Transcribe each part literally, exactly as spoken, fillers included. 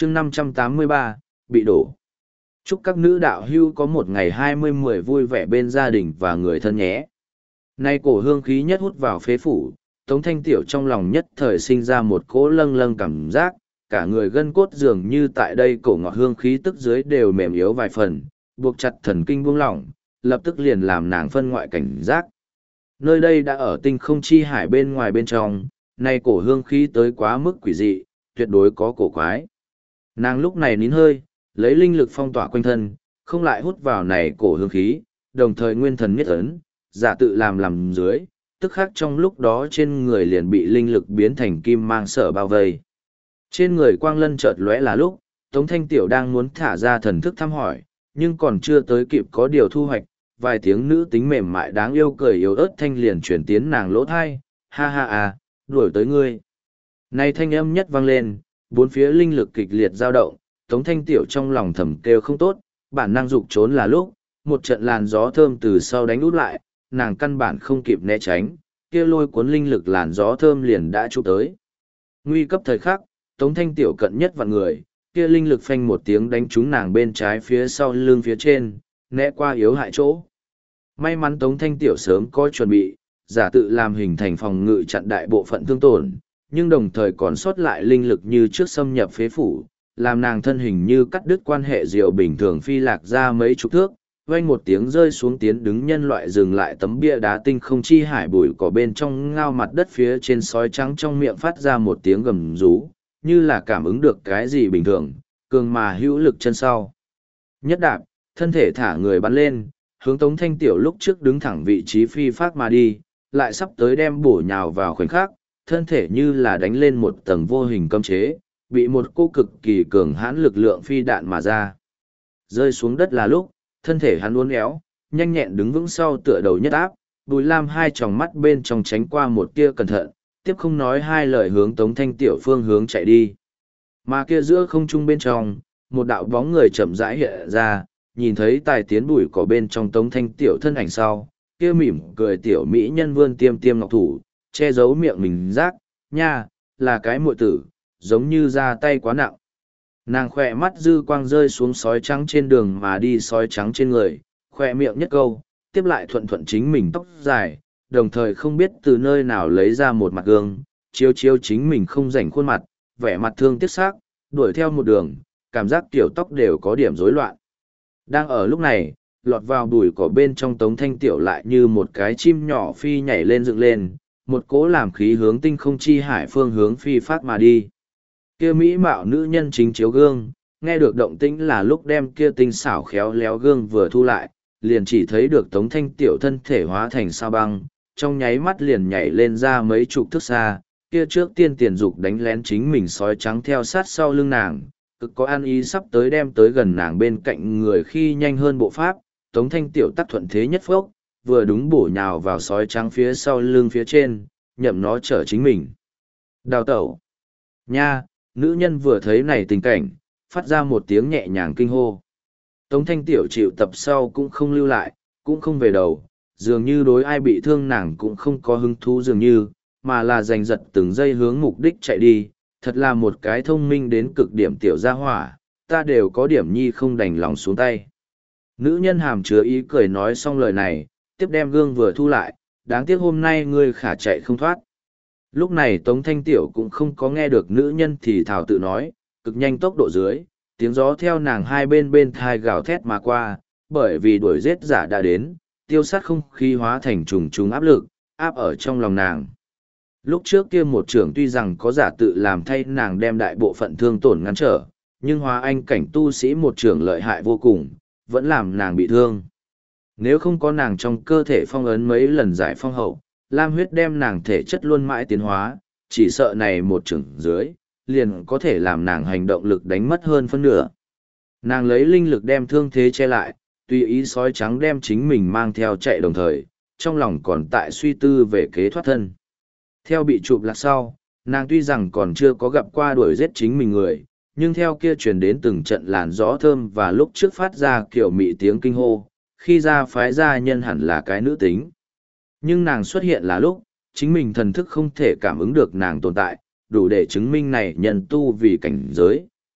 chương năm trăm tám mươi ba, bị đổ. Chúc các nữ đạo hưu có một ngày hai mươi mười vui vẻ bên gia đình và người thân nhé. Nay cổ hương khí nhất hút vào phế phủ, Tống Thanh Tiểu trong lòng nhất thời sinh ra một cỗ lâng lâng cảm giác, cả người gân cốt dường như tại đây cổ ngọt hương khí tức dưới đều mềm yếu vài phần, buộc chặt thần kinh buông lỏng, lập tức liền làm nàng phân ngoại cảnh giác. Nơi đây đã ở tinh không chi hải bên ngoài bên trong, nay cổ hương khí tới quá mức quỷ dị, tuyệt đối có cổ quái. Nàng lúc này nín hơi, lấy linh lực phong tỏa quanh thân, không lại hút vào này cổ hương khí, đồng thời nguyên thần miết ấn, giả tự làm làm dưới, tức khắc trong lúc đó trên người liền bị linh lực biến thành kim mang sở bao vây. Trên người quang lân chợt lóe là lúc, Tống Thanh Tiểu đang muốn thả ra thần thức thăm hỏi, nhưng còn chưa tới kịp có điều thu hoạch, vài tiếng nữ tính mềm mại đáng yêu cười yếu ớt thanh liền chuyển tiến nàng lỗ thai, ha ha à, đuổi tới ngươi. Này thanh âm nhất vang lên, bốn phía linh lực kịch liệt dao động, Tống Thanh Tiểu trong lòng thầm kêu không tốt, bản năng dục trốn là lúc, một trận làn gió thơm từ sau đánh út lại, nàng căn bản không kịp né tránh, kia lôi cuốn linh lực làn gió thơm liền đã chụp tới. Nguy cấp thời khắc, Tống Thanh Tiểu cận nhất vạn người, kia linh lực phanh một tiếng đánh trúng nàng bên trái phía sau lưng phía trên, né qua yếu hại chỗ. May mắn Tống Thanh Tiểu sớm có chuẩn bị, giả tự làm hình thành phòng ngự chặn đại bộ phận thương tổn, nhưng đồng thời còn sót lại linh lực như trước xâm nhập phế phủ, làm nàng thân hình như cắt đứt quan hệ diệu bình thường phi lạc ra mấy chục thước, vang một tiếng rơi xuống tiến đứng nhân loại dừng lại tấm bia đá tinh không chi hải bụi cỏ bên trong ngao mặt đất phía trên sói trắng trong miệng phát ra một tiếng gầm rú, như là cảm ứng được cái gì bình thường, cường mà hữu lực chân sau. Nhất đạp, thân thể thả người bắn lên, hướng Tống Thanh Tiểu lúc trước đứng thẳng vị trí phi phát mà đi, lại sắp tới đem bổ nhào vào khoảnh khắc, thân thể như là đánh lên một tầng vô hình cấm chế, bị một cô cực kỳ cường hãn lực lượng phi đạn mà ra. Rơi xuống đất là lúc, thân thể hắn uốn éo, nhanh nhẹn đứng vững sau tựa đầu nhất áp, Bùi Lam hai tròng mắt bên trong tránh qua một tia cẩn thận, tiếp không nói hai lời hướng Tống Thanh Tiểu phương hướng chạy đi. Mà kia giữa không trung bên trong, một đạo bóng người chậm rãi hiện ra, nhìn thấy tài tiến bụi cỏ bên trong Tống Thanh Tiểu thân ảnh sau, kia mỉm cười tiểu mỹ nhân vươn tiêm tiêm ngọc thủ, che giấu miệng mình rác, nha, là cái muội tử, giống như ra tay quá nặng. Nàng khỏe mắt dư quang rơi xuống sói trắng trên đường mà đi sói trắng trên người, khỏe miệng nhất câu, tiếp lại thuận thuận chính mình tóc dài, đồng thời không biết từ nơi nào lấy ra một mặt gương, chiếu chiếu chính mình không rảnh khuôn mặt, vẻ mặt thương tiếc xác, đuổi theo một đường, cảm giác kiểu tóc đều có điểm rối loạn. Đang ở lúc này, lọt vào bụi cỏ bên trong Tống Thanh Tiểu lại như một cái chim nhỏ phi nhảy lên dựng lên, một cỗ làm khí hướng tinh không chi hải phương hướng phi phát mà đi. Kia mỹ mạo nữ nhân chính chiếu gương, nghe được động tĩnh là lúc đem kia tinh xảo khéo léo gương vừa thu lại, liền chỉ thấy được Tống Thanh Tiểu thân thể hóa thành sao băng, trong nháy mắt liền nhảy lên ra mấy chục thước xa, kia trước tiên tiền dục đánh lén chính mình sói trắng theo sát sau lưng nàng, cực có an ý sắp tới đem tới gần nàng bên cạnh người khi nhanh hơn bộ pháp, Tống Thanh Tiểu tắc thuận thế nhất phốc, vừa đúng bổ nhào vào sói trắng phía sau lưng phía trên, nhậm nó chở chính mình. Đào tẩu. Nha, nữ nhân vừa thấy này tình cảnh, phát ra một tiếng nhẹ nhàng kinh hô. Tống Thanh Tiểu chịu tập sau cũng không lưu lại, cũng không về đầu, dường như đối ai bị thương nàng cũng không có hứng thú dường như, mà là giành giật từng giây hướng mục đích chạy đi, thật là một cái thông minh đến cực điểm tiểu gia hỏa, ta đều có điểm nhi không đành lòng xuống tay. Nữ nhân hàm chứa ý cười nói xong lời này, tiếp đem gương vừa thu lại, đáng tiếc hôm nay ngươi khả chạy không thoát. Lúc này Tống Thanh Tiểu cũng không có nghe được nữ nhân thì thảo tự nói, cực nhanh tốc độ dưới, tiếng gió theo nàng hai bên bên thai gào thét mà qua, bởi vì đuổi giết giả đã đến, tiêu sát không khí hóa thành trùng trùng áp lực, áp ở trong lòng nàng. Lúc trước kia một trưởng tuy rằng có giả tự làm thay nàng đem đại bộ phận thương tổn ngăn trở, nhưng hóa anh cảnh tu sĩ một trưởng lợi hại vô cùng, vẫn làm nàng bị thương. Nếu không có nàng trong cơ thể phong ấn mấy lần giải phong hậu, lam huyết đem nàng thể chất luôn mãi tiến hóa, chỉ sợ này một trưởng dưới, liền có thể làm nàng hành động lực đánh mất hơn phân nửa. Nàng lấy linh lực đem thương thế che lại, tùy ý sói trắng đem chính mình mang theo chạy đồng thời, trong lòng còn tại suy tư về kế thoát thân. Theo bị chụp lạc sau, nàng tuy rằng còn chưa có gặp qua đuổi giết chính mình người, nhưng theo kia truyền đến từng trận làn gió thơm và lúc trước phát ra kiểu mị tiếng kinh hô, khi ra phái gia nhân hẳn là cái nữ tính. Nhưng nàng xuất hiện là lúc, chính mình thần thức không thể cảm ứng được nàng tồn tại, đủ để chứng minh này nhân tu vì cảnh giới,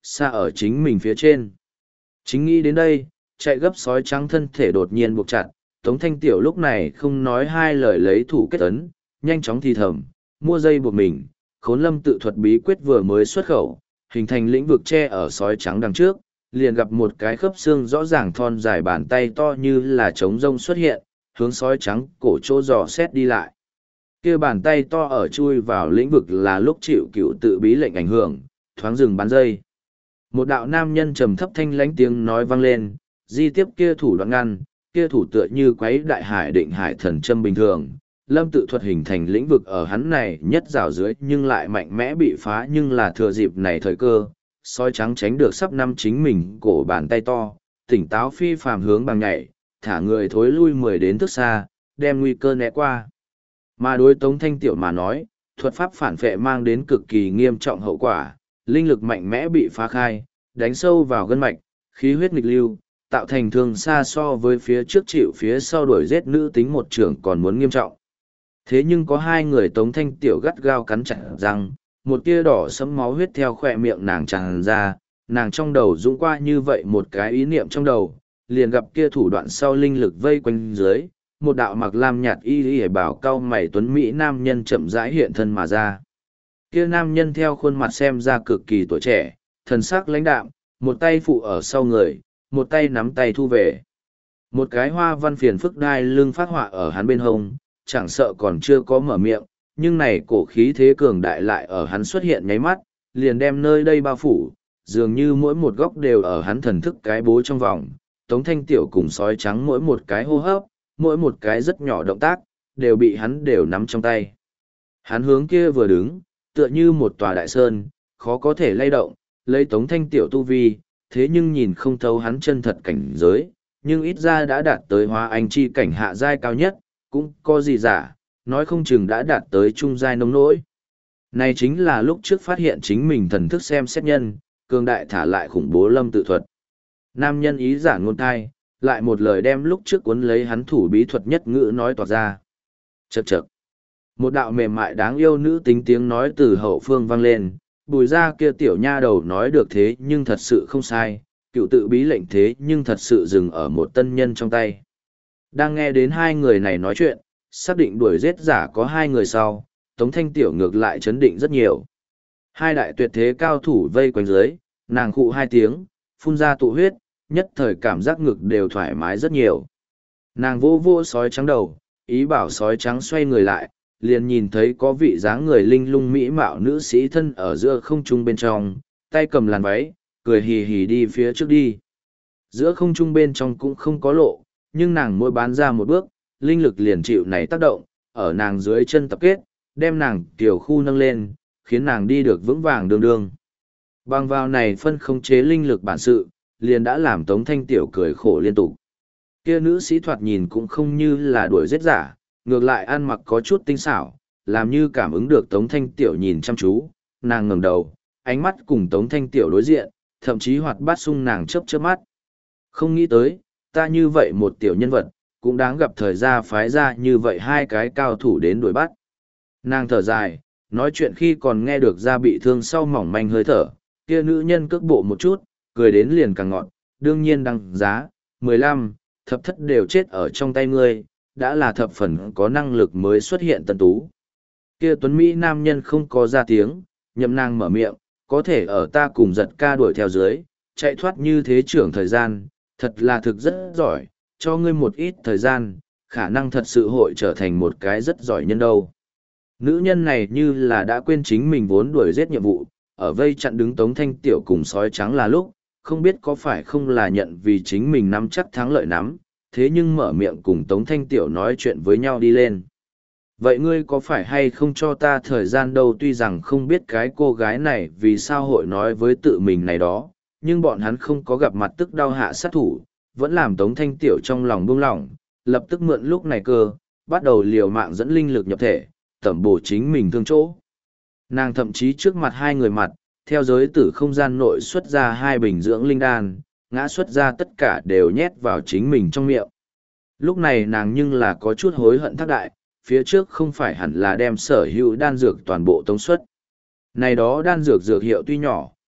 xa ở chính mình phía trên. Chính nghĩ đến đây, chạy gấp sói trắng thân thể đột nhiên buộc chặt, Tống Thanh Tiểu lúc này không nói hai lời lấy thủ kết ấn, nhanh chóng thì thầm, mua dây buộc mình, khốn lâm tự thuật bí quyết vừa mới xuất khẩu, hình thành lĩnh vực che ở sói trắng đằng trước, liền gặp một cái khớp xương rõ ràng thon dài bàn tay to như là trống rông xuất hiện, hướng sói trắng cổ chỗ dò xét đi lại. Kia bàn tay to ở chui vào lĩnh vực là lúc chịu cựu tự bí lệnh ảnh hưởng, thoáng dừng bắn dây. Một đạo nam nhân trầm thấp thanh lánh tiếng nói vang lên, di tiếp kia thủ đoạn ngăn, kia thủ tựa như quấy đại hải định hải thần châm bình thường. Lâm tự thuật hình thành lĩnh vực ở hắn này nhất rào dưới nhưng lại mạnh mẽ bị phá, nhưng là thừa dịp này thời cơ, sói trắng tránh được sắp năm chính mình cổ bàn tay to, tỉnh táo phi phàm hướng bằng nhảy, thả người thối lui mười đến thước xa, đem nguy cơ né qua. Mà đối Tống Thanh Tiểu mà nói, thuật pháp phản phệ mang đến cực kỳ nghiêm trọng hậu quả, linh lực mạnh mẽ bị phá khai, đánh sâu vào gân mạch, khí huyết nghịch lưu, tạo thành thương xa so với phía trước chịu phía sau đuổi giết nữ tính một trưởng còn muốn nghiêm trọng. Thế nhưng có hai người Tống Thanh Tiểu gắt gao cắn chặt răng, một tia đỏ sẫm máu huyết theo khỏe miệng nàng tràn ra, nàng trong đầu dũng qua như vậy một cái ý niệm trong đầu, liền gặp kia thủ đoạn sau linh lực vây quanh dưới, một đạo mặc lam nhạt y y bảo cao mày tuấn mỹ nam nhân chậm rãi hiện thân mà ra. Kia nam nhân theo khuôn mặt xem ra cực kỳ tuổi trẻ, thần sắc lãnh đạm, một tay phụ ở sau người, một tay nắm tay thu về. Một cái hoa văn phiền phức đai lưng phát họa ở hắn bên hông, chẳng sợ còn chưa có mở miệng, nhưng này cổ khí thế cường đại lại ở hắn xuất hiện nháy mắt, liền đem nơi đây bao phủ, dường như mỗi một góc đều ở hắn thần thức cái bố trong vòng. Tống Thanh Tiểu cùng sói trắng mỗi một cái hô hấp, mỗi một cái rất nhỏ động tác, đều bị hắn đều nắm trong tay. Hắn hướng kia vừa đứng, tựa như một tòa đại sơn, khó có thể lay động, lấy Tống Thanh Tiểu tu vi, thế nhưng nhìn không thấu hắn chân thật cảnh giới, nhưng ít ra đã đạt tới hóa anh chi cảnh hạ giai cao nhất, cũng có gì giả, nói không chừng đã đạt tới trung giai nông nỗi. Này chính là lúc trước phát hiện chính mình thần thức xem xét nhân, cường đại thả lại khủng bố lâm tự thuật. Nam nhân ý giả ngôn thai, lại một lời đem lúc trước cuốn lấy hắn thủ bí thuật nhất ngữ nói toạc ra. Chậc chậc. Một đạo mềm mại đáng yêu nữ tính tiếng nói từ hậu phương vang lên, bùi ra kia tiểu nha đầu nói được thế nhưng thật sự không sai, cựu tự bí lệnh thế nhưng thật sự dừng ở một tân nhân trong tay. Đang nghe đến hai người này nói chuyện, xác định đuổi giết giả có hai người sau, Tống Thanh Tiểu ngược lại chấn định rất nhiều. Hai đại tuyệt thế cao thủ vây quanh dưới, nàng khụ hai tiếng, phun ra tụ huyết, nhất thời cảm giác ngực đều thoải mái rất nhiều. Nàng vô vô sói trắng đầu, ý bảo sói trắng xoay người lại, liền nhìn thấy có vị dáng người linh lung mỹ mạo nữ sĩ thân ở giữa không trung bên trong, tay cầm làn váy, cười hì hì đi phía trước đi. Giữa không trung bên trong cũng không có lộ, nhưng nàng mỗi bán ra một bước, linh lực liền chịu này tác động, ở nàng dưới chân tập kết, đem nàng tiểu khu nâng lên, khiến nàng đi được vững vàng đường đường. Bằng vào này phân khống chế linh lực bản sự, liền đã làm Tống Thanh Tiểu cười khổ liên tục. Kia nữ sĩ thoạt nhìn cũng không như là đuổi giết giả, ngược lại ăn mặc có chút tinh xảo, làm như cảm ứng được Tống Thanh Tiểu nhìn chăm chú, nàng ngẩng đầu, ánh mắt cùng Tống Thanh Tiểu đối diện, thậm chí hoạt bát sung nàng chớp chớp mắt. Không nghĩ tới, ta như vậy một tiểu nhân vật, cũng đáng gặp thời gian phái ra như vậy hai cái cao thủ đến đuổi bắt. Nàng thở dài, nói chuyện khi còn nghe được ra bị thương sau mỏng manh hơi thở, kia nữ nhân cước bộ một chút, cười đến liền càng ngọn, đương nhiên đăng giá, mười lăm, thập thất đều chết ở trong tay ngươi, đã là thập phần có năng lực mới xuất hiện tân tú. Kia tuấn Mỹ nam nhân không có ra tiếng, nhậm nàng mở miệng, có thể ở ta cùng giật ca đuổi theo dưới, chạy thoát như thế trưởng thời gian, thật là thực rất giỏi, cho ngươi một ít thời gian, khả năng thật sự hội trở thành một cái rất giỏi nhân đâu. Nữ nhân này như là đã quên chính mình vốn đuổi giết nhiệm vụ, ở vây chặn đứng Tống Thanh Tiểu cùng sói trắng là lúc, không biết có phải không là nhận vì chính mình nắm chắc thắng lợi nắm, thế nhưng mở miệng cùng Tống Thanh Tiểu nói chuyện với nhau đi lên. Vậy ngươi có phải hay không cho ta thời gian đâu, tuy rằng không biết cái cô gái này vì sao hội nói với tự mình này đó, nhưng bọn hắn không có gặp mặt tức đau hạ sát thủ, vẫn làm Tống Thanh Tiểu trong lòng buông lỏng, lập tức mượn lúc này cơ, bắt đầu liều mạng dẫn linh lực nhập thể, tẩm bổ chính mình thương chỗ. Nàng thậm chí trước mặt hai người mặt, theo giới tử không gian nội xuất ra hai bình dưỡng linh đan, ngã xuất ra tất cả đều nhét vào chính mình trong miệng. Lúc này nàng nhưng là có chút hối hận thác đại, phía trước không phải hẳn là đem sở hữu đan dược toàn bộ tống xuất. Này đó đan dược dược hiệu tuy nhỏ,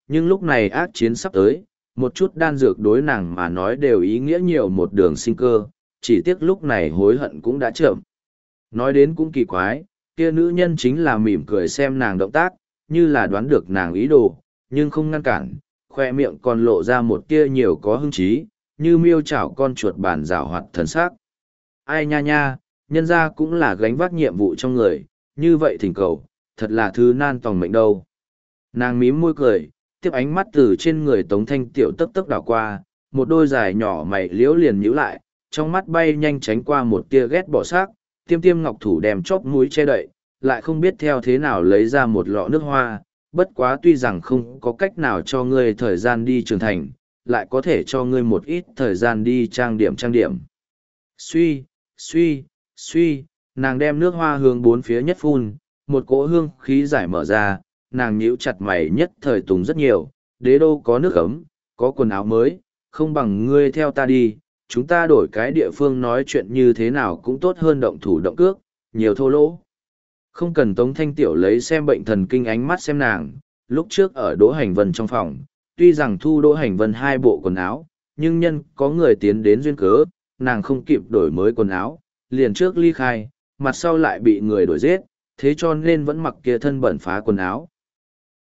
nhưng lúc này ác chiến sắp tới, một chút đan dược đối nàng mà nói đều ý nghĩa nhiều một đường sinh cơ, chỉ tiếc lúc này hối hận cũng đã chậm. Nói đến cũng kỳ quái, kia nữ nhân chính là mỉm cười xem nàng động tác, như là đoán được nàng ý đồ, nhưng không ngăn cản, khoe miệng còn lộ ra một tia nhiều có hứng chí, như miêu chảo con chuột bàn rào hoạt thần sắc. Ai nha nha, nhân ra cũng là gánh vác nhiệm vụ trong người, như vậy thỉnh cầu, thật là thứ nan tòng mệnh đâu. Nàng mím môi cười, tiếp ánh mắt từ trên người Tống Thanh Tiểu tấp tấp đảo qua, một đôi dài nhỏ mày liễu liền nhíu lại, trong mắt bay nhanh tránh qua một tia ghét bỏ sắc, tiêm tiêm ngọc thủ đem chóp mũi che đậy, lại không biết theo thế nào lấy ra một lọ nước hoa, bất quá tuy rằng không có cách nào cho ngươi thời gian đi trưởng thành, lại có thể cho ngươi một ít thời gian đi trang điểm trang điểm. Suy, suy, suy, nàng đem nước hoa hướng bốn phía nhất phun, một cỗ hương khí giải mở ra, nàng nhíu chặt mày nhất thời tùng rất nhiều, đế đô có nước ấm, có quần áo mới, không bằng ngươi theo ta đi, chúng ta đổi cái địa phương nói chuyện như thế nào cũng tốt hơn động thủ động cước, nhiều thô lỗ. Không cần Tống Thanh Tiểu lấy xem bệnh thần kinh ánh mắt xem nàng, lúc trước ở Đỗ Hành Vân trong phòng, tuy rằng thu Đỗ Hành Vân hai bộ quần áo, nhưng nhân có người tiến đến duyên cớ, nàng không kịp đổi mới quần áo, liền trước ly khai, mặt sau lại bị người đổi giết, thế cho nên vẫn mặc kia thân bẩn phá quần áo.